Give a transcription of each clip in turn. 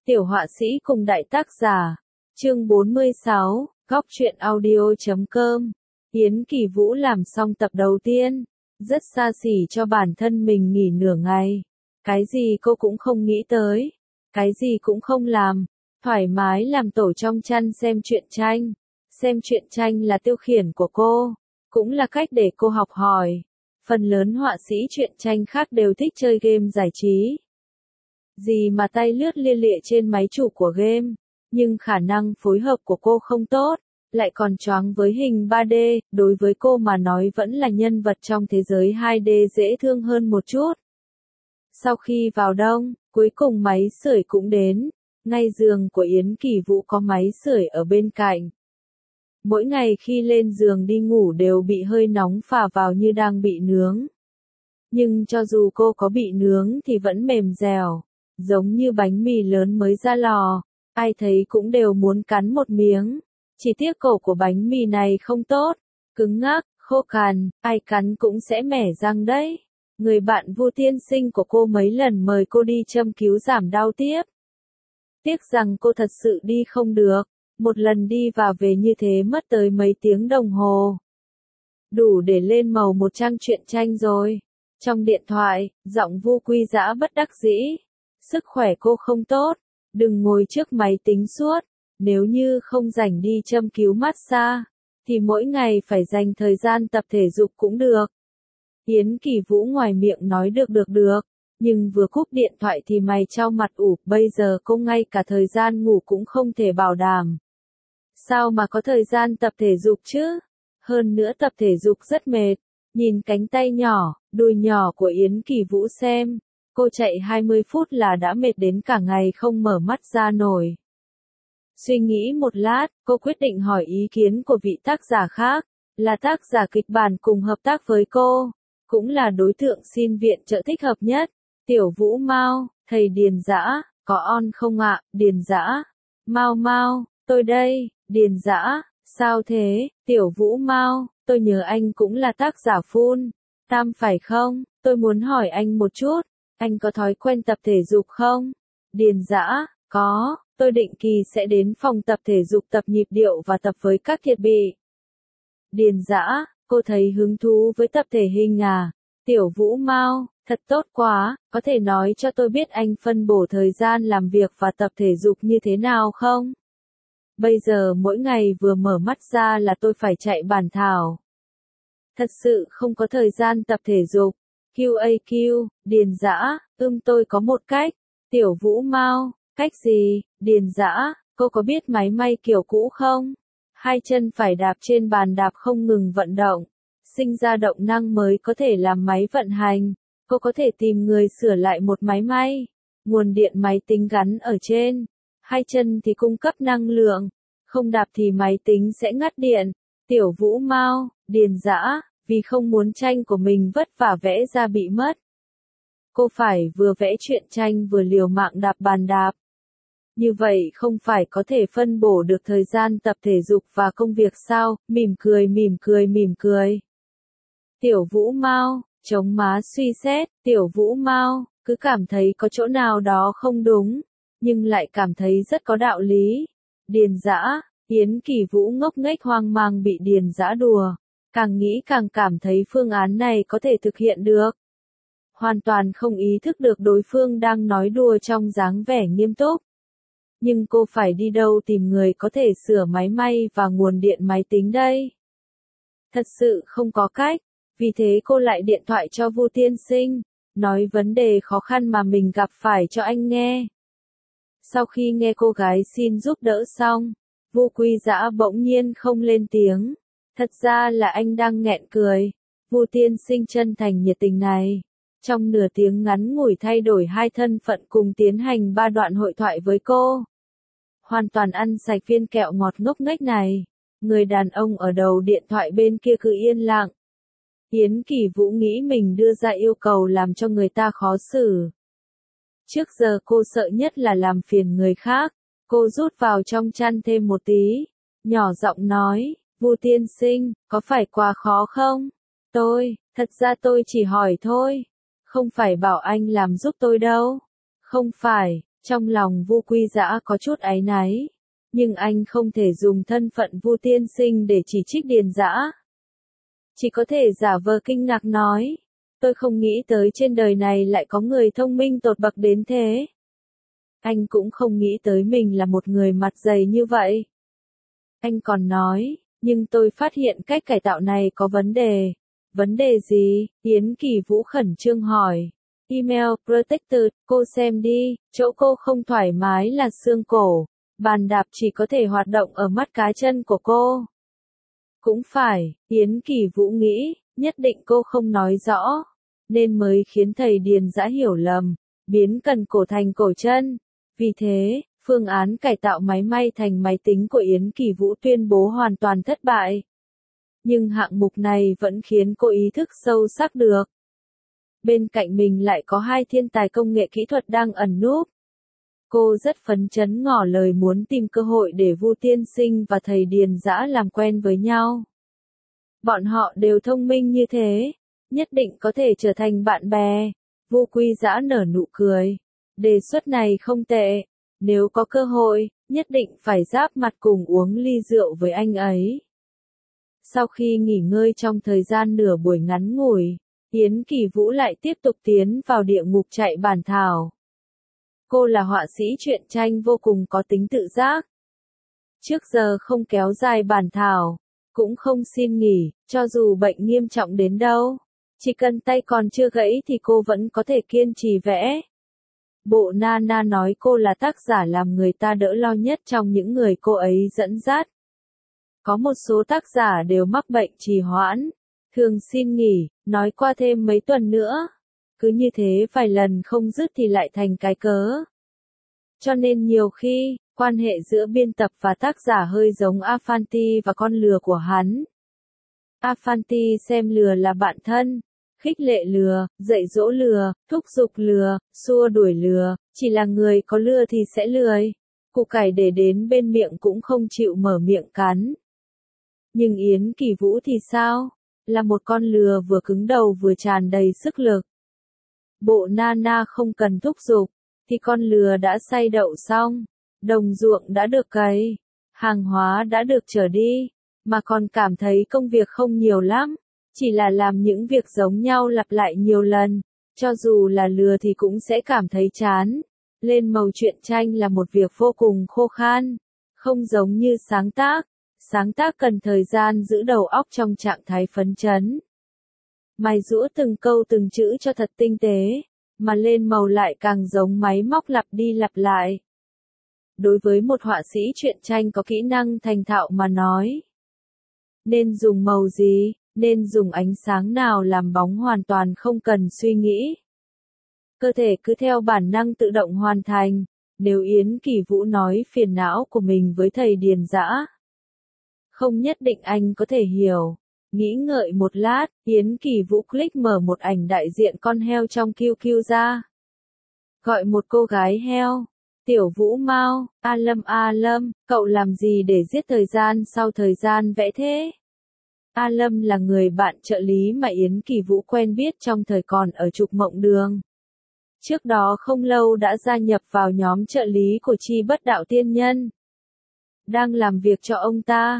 Tiểu họa sĩ cùng đại tác giả. Chương 46, Góc truyện audio.com. Yến Kỳ Vũ làm xong tập đầu tiên, rất xa xỉ cho bản thân mình nghỉ nửa ngày. Cái gì cô cũng không nghĩ tới, cái gì cũng không làm, thoải mái làm tổ trong chăn xem truyện tranh. Xem truyện tranh là tiêu khiển của cô, cũng là cách để cô học hỏi. Phần lớn họa sĩ truyện tranh khác đều thích chơi game giải trí. Gì mà tay lướt lia lịa trên máy chủ của game, nhưng khả năng phối hợp của cô không tốt, lại còn choáng với hình 3D, đối với cô mà nói vẫn là nhân vật trong thế giới 2D dễ thương hơn một chút. Sau khi vào đông, cuối cùng máy sưởi cũng đến, ngay giường của Yến Kỳ Vũ có máy sưởi ở bên cạnh. Mỗi ngày khi lên giường đi ngủ đều bị hơi nóng phả vào như đang bị nướng. Nhưng cho dù cô có bị nướng thì vẫn mềm dẻo, giống như bánh mì lớn mới ra lò, ai thấy cũng đều muốn cắn một miếng. Chỉ tiếc cổ của bánh mì này không tốt, cứng ngắc, khô cằn, ai cắn cũng sẽ mẻ răng đấy. Người bạn Vu tiên sinh của cô mấy lần mời cô đi châm cứu giảm đau tiếp. Tiếc rằng cô thật sự đi không được, một lần đi và về như thế mất tới mấy tiếng đồng hồ. Đủ để lên màu một trang truyện tranh rồi. Trong điện thoại, giọng Vu Quy Dã bất đắc dĩ. Sức khỏe cô không tốt, đừng ngồi trước máy tính suốt, nếu như không rảnh đi châm cứu massage, thì mỗi ngày phải dành thời gian tập thể dục cũng được. Yến Kỳ Vũ ngoài miệng nói được, nhưng vừa cúp điện thoại thì mày chau mặt ủ, bây giờ cô ngay cả thời gian ngủ cũng không thể bảo đảm. Sao mà có thời gian tập thể dục chứ? Hơn nữa tập thể dục rất mệt, nhìn cánh tay nhỏ, đùi nhỏ của Yến Kỳ Vũ xem. Cô chạy 20 phút là đã mệt đến cả ngày không mở mắt ra nổi. Suy nghĩ một lát, cô quyết định hỏi ý kiến của vị tác giả khác, là tác giả kịch bản cùng hợp tác với cô, cũng là đối tượng xin viện trợ thích hợp nhất. Tiểu Vũ Mao, thầy Điền Dã, có on không ạ? Điền Dã, Mao, tôi đây. Điền Dã, sao thế? Tiểu Vũ Mao, tôi nhớ anh cũng là tác giả full time phải không? Tôi muốn hỏi anh một chút. Anh có thói quen tập thể dục không? Điền Dã, có, tôi định kỳ sẽ đến phòng tập thể dục tập nhịp điệu và tập với các thiết bị. Điền Dã, cô thấy hứng thú với tập thể hình à? Tiểu Vũ Mao, thật tốt quá, có thể nói cho tôi biết anh phân bổ thời gian làm việc và tập thể dục như thế nào không? Bây giờ mỗi ngày vừa mở mắt ra là tôi phải chạy bản thảo. Thật sự không có thời gian tập thể dục. QAQ, Điền Dã, tôi có một cách. Tiểu Vũ Mao, cách gì? Điền Dã, cô có biết máy may kiểu cũ không? Hai chân phải đạp trên bàn đạp không ngừng vận động, sinh ra động năng mới có thể làm máy vận hành. Cô có thể tìm người sửa lại một máy may. Nguồn điện máy tính gắn ở trên. Hai chân thì cung cấp năng lượng. Không đạp thì máy tính sẽ ngắt điện. Tiểu Vũ Mao, Điền Dã, vì không muốn tranh của mình vất vả vẽ ra bị mất. Cô phải vừa vẽ truyện tranh vừa liều mạng đạp bàn đạp. Như vậy không phải có thể phân bổ được thời gian tập thể dục và công việc sao? Mỉm cười. Tiểu Vũ Mao, chống má suy xét, Tiểu Vũ Mao, cứ cảm thấy có chỗ nào đó không đúng, nhưng lại cảm thấy rất có đạo lý. Điền Dã, Yến Kỳ Vũ ngốc nghếch hoang mang bị Điền Dã đùa. Càng nghĩ càng cảm thấy phương án này có thể thực hiện được. Hoàn toàn không ý thức được đối phương đang nói đùa trong dáng vẻ nghiêm túc. Nhưng cô phải đi đâu tìm người có thể sửa máy may và nguồn điện máy tính đây? Thật sự không có cách, vì thế cô lại điện thoại cho Vu tiên sinh, nói vấn đề khó khăn mà mình gặp phải cho anh nghe. Sau khi nghe cô gái xin giúp đỡ xong, Vu Quy Dã bỗng nhiên không lên tiếng. Thật ra là anh đang nghẹn cười. Vu tiên sinh chân thành nhiệt tình này, trong nửa tiếng ngắn ngủi thay đổi hai thân phận cùng tiến hành 3 đoạn hội thoại với cô. Hoàn toàn ăn sạch viên kẹo ngọt ngốc nghếch này. Người đàn ông ở đầu điện thoại bên kia cứ yên lặng. Yến Kỳ Vũ nghĩ mình đưa ra yêu cầu làm cho người ta khó xử. Trước giờ cô sợ nhất là làm phiền người khác. Cô rút vào trong chăn thêm một tí, nhỏ giọng nói. Vu tiên sinh, có phải quá khó không? Thật ra tôi chỉ hỏi thôi. Không phải bảo anh làm giúp tôi đâu. Không phải, Trong lòng Vu Quy Dã có chút áy náy, nhưng anh không thể dùng thân phận Vu tiên sinh để chỉ trích Điền Dã. Chỉ có thể giả vờ kinh ngạc nói, tôi không nghĩ tới trên đời này lại có người thông minh tột bậc đến thế. Anh cũng không nghĩ tới mình là một người mặt dày như vậy. Anh còn nói, nhưng tôi phát hiện cách cải tạo này có vấn đề. Vấn đề gì? Yến Kỳ Vũ khẩn trương hỏi. Email Protector, cô xem đi, chỗ cô không thoải mái là xương cổ, bàn đạp chỉ có thể hoạt động ở mắt cá chân của cô. Cũng phải, Yến Kỳ Vũ nghĩ, nhất định cô không nói rõ, nên mới khiến thầy Điền Dã hiểu lầm, biến cần cổ thành cổ chân. Vì thế, phương án cải tạo máy may thành máy tính của Yến Kỳ Vũ tuyên bố hoàn toàn thất bại. Nhưng hạng mục này vẫn khiến cô ý thức sâu sắc được. Bên cạnh mình lại có hai thiên tài công nghệ kỹ thuật đang ẩn núp. Cô rất phấn chấn ngỏ lời muốn tìm cơ hội để Vu tiên sinh và thầy Điền Dã làm quen với nhau. Bọn họ đều thông minh như thế, nhất định có thể trở thành bạn bè. Vu Quy Dã nở nụ cười. Đề xuất này không tệ, nếu có cơ hội, nhất định phải giáp mặt cùng uống ly rượu với anh ấy. Sau khi nghỉ ngơi trong thời gian nửa buổi ngắn ngủi, Yến Kỳ Vũ lại tiếp tục tiến vào địa ngục chạy bản thảo. Cô là họa sĩ truyện tranh vô cùng có tính tự giác. Trước giờ không kéo dài bản thảo, cũng không xin nghỉ, cho dù bệnh nghiêm trọng đến đâu. Chỉ cần tay còn chưa gãy thì cô vẫn có thể kiên trì vẽ. Bộ Nana nói cô là tác giả làm người ta đỡ lo nhất trong những người cô ấy dẫn dắt. Có một số tác giả đều mắc bệnh trì hoãn, thường xin nghỉ, nói qua thêm mấy tuần nữa. Cứ như thế vài lần không dứt thì lại thành cái cớ. Cho nên nhiều khi, quan hệ giữa biên tập và tác giả hơi giống Afanti và con lừa của hắn. Afanti xem lừa là bạn thân, khích lệ lừa, dạy dỗ lừa, thúc giục lừa, xua đuổi lừa, chỉ là người có lừa thì sẽ lười. Củ cải để đến bên miệng cũng không chịu mở miệng cắn. Nhưng Yến Kỳ Vũ thì sao? Là một con lừa vừa cứng đầu vừa tràn đầy sức lực. Bộ Nana không cần thúc giục, thì con lừa đã xay đậu xong, đồng ruộng đã được cày, hàng hóa đã được chở đi, mà còn cảm thấy công việc không nhiều lắm, chỉ là làm những việc giống nhau lặp lại nhiều lần, cho dù là lừa thì cũng sẽ cảm thấy chán. Lên màu truyện tranh là một việc vô cùng khô khan, không giống như sáng tác cần thời gian giữ đầu óc trong trạng thái phấn chấn. Mài giũa từng câu từng chữ cho thật tinh tế, mà lên màu lại càng giống máy móc lặp đi lặp lại. Đối với một họa sĩ truyện tranh có kỹ năng thành thạo mà nói, nên dùng màu gì, nên dùng ánh sáng nào làm bóng hoàn toàn không cần suy nghĩ. Cơ thể cứ theo bản năng tự động hoàn thành. Nếu Yến Kỳ Vũ nói phiền não của mình với thầy Điền Dã, không nhất định anh có thể hiểu. Nghĩ ngợi một lát, Yến Kỳ Vũ click mở một ảnh đại diện con heo trong QQ ra. Gọi một cô gái heo. Tiểu Vũ Mao, A Lâm, cậu làm gì để giết thời gian sau thời gian vẽ thế? A Lâm là người bạn trợ lý mà Yến Kỳ Vũ quen biết trong thời còn ở Trục Mộng Đường. Trước đó không lâu đã gia nhập vào nhóm trợ lý của Chi Bất Đạo Tiên Nhân. Đang làm việc cho ông ta.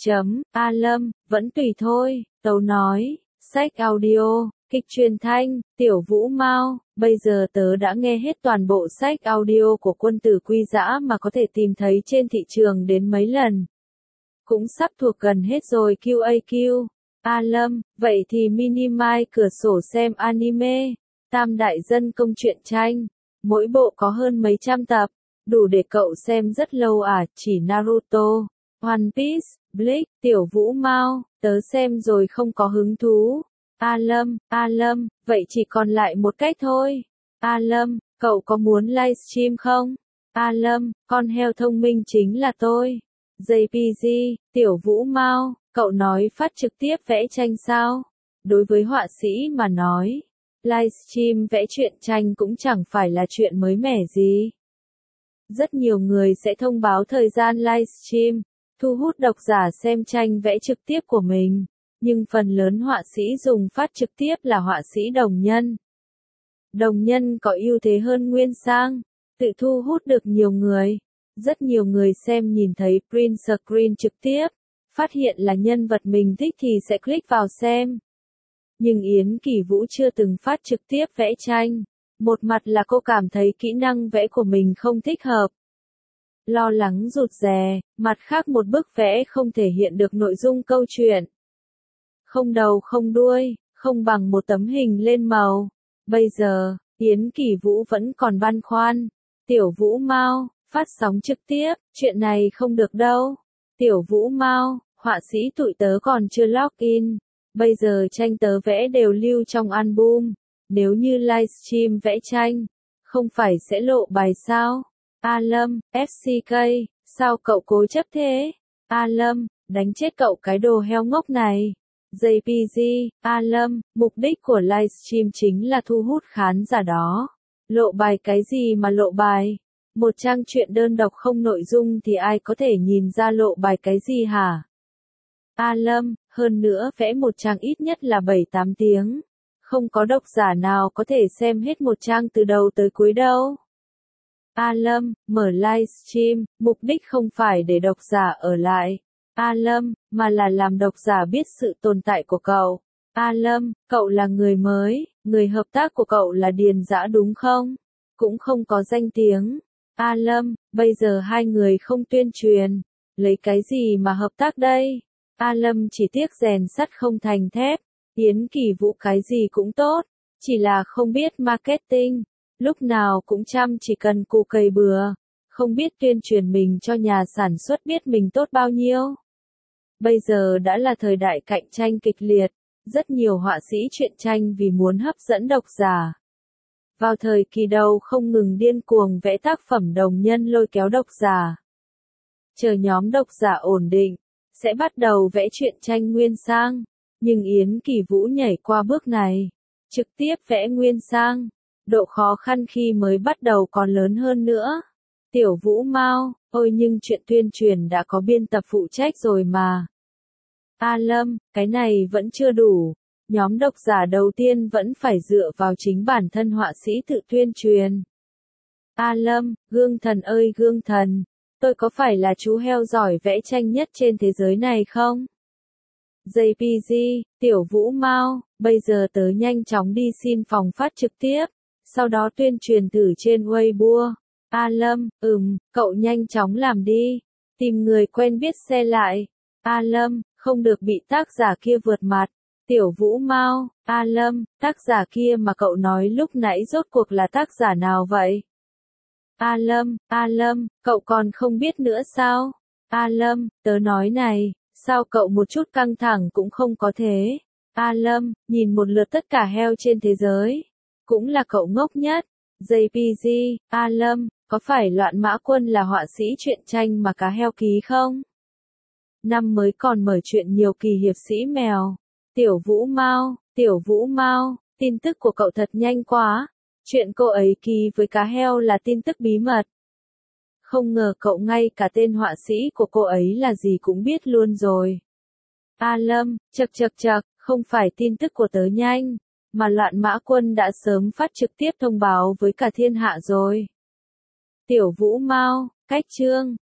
A Lâm, vẫn tùy thôi, tớ nói, sách audio, kịch truyền thanh, Tiểu Vũ Mao, bây giờ tớ đã nghe hết toàn bộ sách audio của Quân Tử Quy Dã mà có thể tìm thấy trên thị trường đến mấy lần. Cũng sắp thuộc gần hết rồi QAQ. A Lâm, vậy thì minimize cửa sổ xem anime, Tam Đại Dân Công truyện tranh, mỗi bộ có hơn mấy trăm tập, đủ để cậu xem rất lâu à, chỉ Naruto, One Piece, Bleach, Tiểu Vũ Mao, tớ xem rồi không có hứng thú. A Lâm, vậy chỉ còn lại một cách thôi. A Lâm, cậu có muốn livestream không? A Lâm, con heo thông minh chính là tôi. JPG, Tiểu Vũ Mao, cậu nói phát trực tiếp vẽ tranh sao? Đối với họa sĩ mà nói, livestream vẽ truyện tranh cũng chẳng phải là chuyện mới mẻ gì. Rất nhiều người sẽ thông báo thời gian livestream, thu hút độc giả xem tranh vẽ trực tiếp của mình, nhưng phần lớn họa sĩ dùng phát trực tiếp là họa sĩ đồng nhân. Đồng nhân có ưu thế hơn nguyên sang, tự thu hút được nhiều người. Rất nhiều người xem nhìn thấy print screen trực tiếp, phát hiện là nhân vật mình thích thì sẽ click vào xem. Nhưng Yến Kỳ Vũ chưa từng phát trực tiếp vẽ tranh. Một mặt là cô cảm thấy kỹ năng vẽ của mình không thích hợp, lo lắng rụt rè, mặt khác một bức vẽ không thể hiện được nội dung câu chuyện. Không đầu không đuôi, không bằng một tấm hình lên màu. Bây giờ, Yến Kỳ Vũ vẫn còn băn khoăn. Tiểu Vũ Mao, phát sóng trực tiếp, chuyện này không được đâu. Tiểu Vũ Mao, họa sĩ tụi tớ còn chưa login. Bây giờ tranh tớ vẽ đều lưu trong album. Nếu như livestream vẽ tranh, không phải sẽ lộ bài sao? A Lâm, FCK, sao cậu cố chấp thế? A Lâm, đánh chết cậu cái đồ heo ngốc này. JPG, A Lâm, mục đích của livestream chính là thu hút khán giả đó. Lộ bài cái gì mà lộ bài? Một trang truyện đơn độc không nội dung thì ai có thể nhìn ra lộ bài cái gì hả? A Lâm, hơn nữa vẽ một trang ít nhất là 7-8 tiếng. Không có độc giả nào có thể xem hết một trang từ đầu tới cuối đâu. A Lâm, mở livestream, mục đích không phải để độc giả ở lại. A Lâm, mà là làm độc giả biết sự tồn tại của cậu. A Lâm, cậu là người mới, người hợp tác của cậu là Điền Dã đúng không? Cũng không có danh tiếng. A Lâm, bây giờ hai người không tuyên truyền, lấy cái gì mà hợp tác đây? A Lâm chỉ tiếc rèn sắt không thành thép. Yến Kỳ Vũ cái gì cũng tốt, chỉ là không biết marketing, lúc nào cũng chỉ cần cù cày bừa, không biết tuyên truyền mình cho nhà sản xuất biết mình tốt bao nhiêu. Bây giờ đã là thời đại cạnh tranh kịch liệt, rất nhiều họa sĩ truyện tranh vì muốn hấp dẫn độc giả. Vào thời kỳ đầu không ngừng điên cuồng vẽ tác phẩm đồng nhân lôi kéo độc giả. Chờ nhóm độc giả ổn định, sẽ bắt đầu vẽ truyện tranh nguyên sang. Nhưng Yến Kỳ Vũ nhảy qua bước này, trực tiếp vẽ nguyên sang. Độ khó khăn khi mới bắt đầu còn lớn hơn nữa. Tiểu Vũ Mao, ôi nhưng chuyện tuyên truyền đã có biên tập phụ trách rồi mà. A Lâm, cái này vẫn chưa đủ. Nhóm độc giả đầu tiên vẫn phải dựa vào chính bản thân họa sĩ tự tuyên truyền. A Lâm, Gương Thần ơi Gương Thần, tôi có phải là chú heo giỏi vẽ tranh nhất trên thế giới này không? JPG, Tiểu Vũ Mao, bây giờ tớ nhanh chóng đi xin phòng phát trực tiếp, sau đó tuyên truyền thử trên Weibo. A Lâm, cậu nhanh chóng làm đi, tìm người quen biết xe lại. A Lâm, không được bị tác giả kia vượt mặt. Tiểu Vũ Mao, A Lâm, tác giả kia mà cậu nói lúc nãy rốt cuộc là tác giả nào vậy? A Lâm, cậu còn không biết nữa sao? A Lâm, tớ nói này, sao cậu một chút căng thẳng cũng không có thế? A Lâm, nhìn một lượt tất cả heo trên thế giới, cũng là cậu ngốc nhất. JPG, A Lâm, có phải Loạn Mã Quân là họa sĩ truyện tranh mà cá heo ký không? Năm mới còn mở chuyện nhiều kỳ hiệp sĩ mèo. Tiểu Vũ Mao, tin tức của cậu thật nhanh quá. Chuyện cô ấy ký với cá heo là tin tức bí mật. Không ngờ cậu ngay cả tên họa sĩ của cô ấy là gì cũng biết luôn rồi. A Lâm, chậc, không phải tin tức của tớ nhanh, mà Loạn Mã Quân đã sớm phát trực tiếp thông báo với cả thiên hạ rồi. Tiểu Vũ Mao, cách chương.